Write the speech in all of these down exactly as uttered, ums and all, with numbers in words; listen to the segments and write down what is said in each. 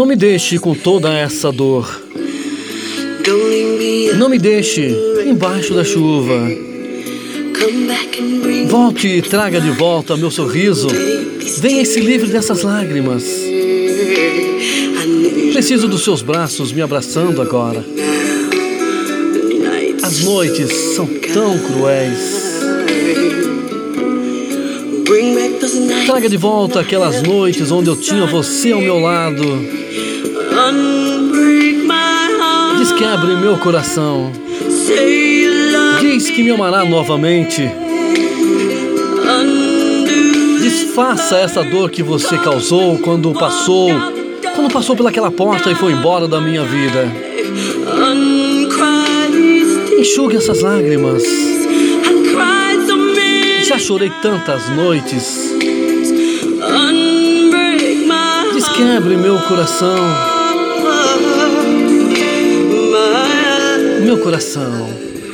Não me deixe com toda essa dor. Não me deixe embaixo da chuva. Volte e traga de volta meu sorriso. Venha e se livre dessas lágrimas. Preciso dos seus braços me abraçando agora. As noites são tão cruéis. Traga de volta aquelas noites onde eu tinha você ao meu lado. Desquebre meu coração. Diz que me amará novamente. Desfaça essa dor que você causou quando passou, quando passou pelaquela porta e foi embora da minha vida. Enxugue essas lágrimas. Já chorei tantas noites. Desquebre meu coração. Meu coração.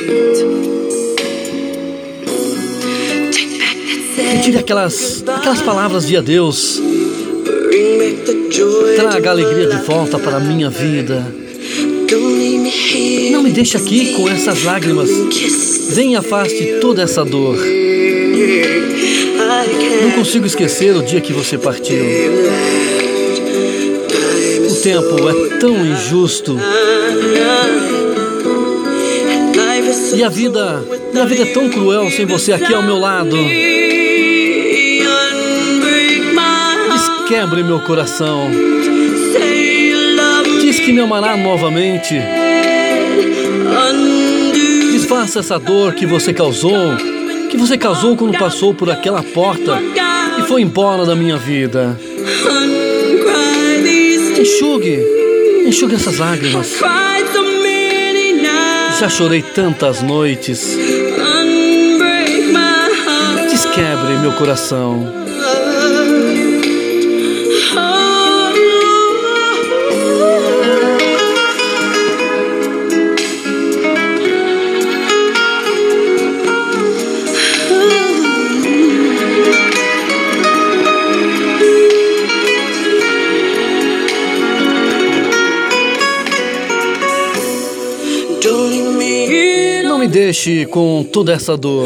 Retire aquelas, aquelas palavras de adeus. Traga a alegria de volta para a minha vida. Não me deixe aqui com essas lágrimas. Venha e afaste toda essa dor. Não consigo esquecer o dia que você partiu. O tempo é tão injusto. E a vida, e a vida é tão cruel sem você aqui ao meu lado. Desquebre meu coração. Diz que me amará novamente. Desfaça essa dor que você causou, que você causou quando passou por aquela porta e foi embora da minha vida. Enxugue, enxugue essas lágrimas. Já chorei tantas noites. Desquebre meu coração. Não me deixe com toda essa dor.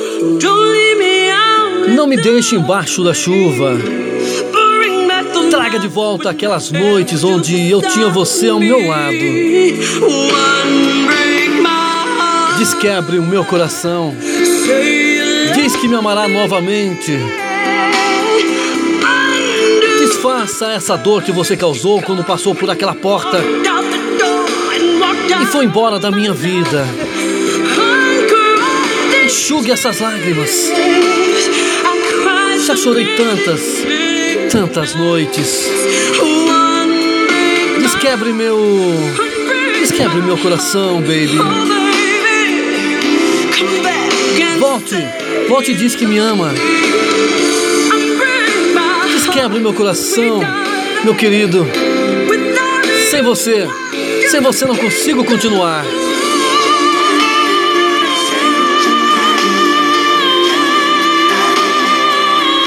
Não me deixe embaixo da chuva. Traga de volta aquelas noites onde eu tinha você ao meu lado. Desquebre o meu coração. Diz que me amará novamente. Desfaça essa dor que você causou quando passou por aquela porta e foi embora da minha vida. Enxugue essas lágrimas. Já chorei tantas, tantas noites. Desquebre meu... Desquebre meu coração, baby. Volte, volte e diz que me ama. Desquebre meu coração, meu querido. Sem você, sem você não consigo continuar.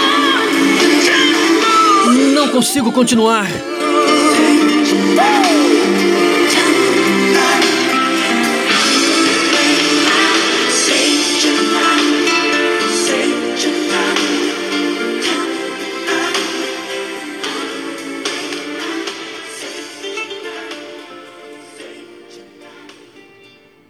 Não consigo continuar.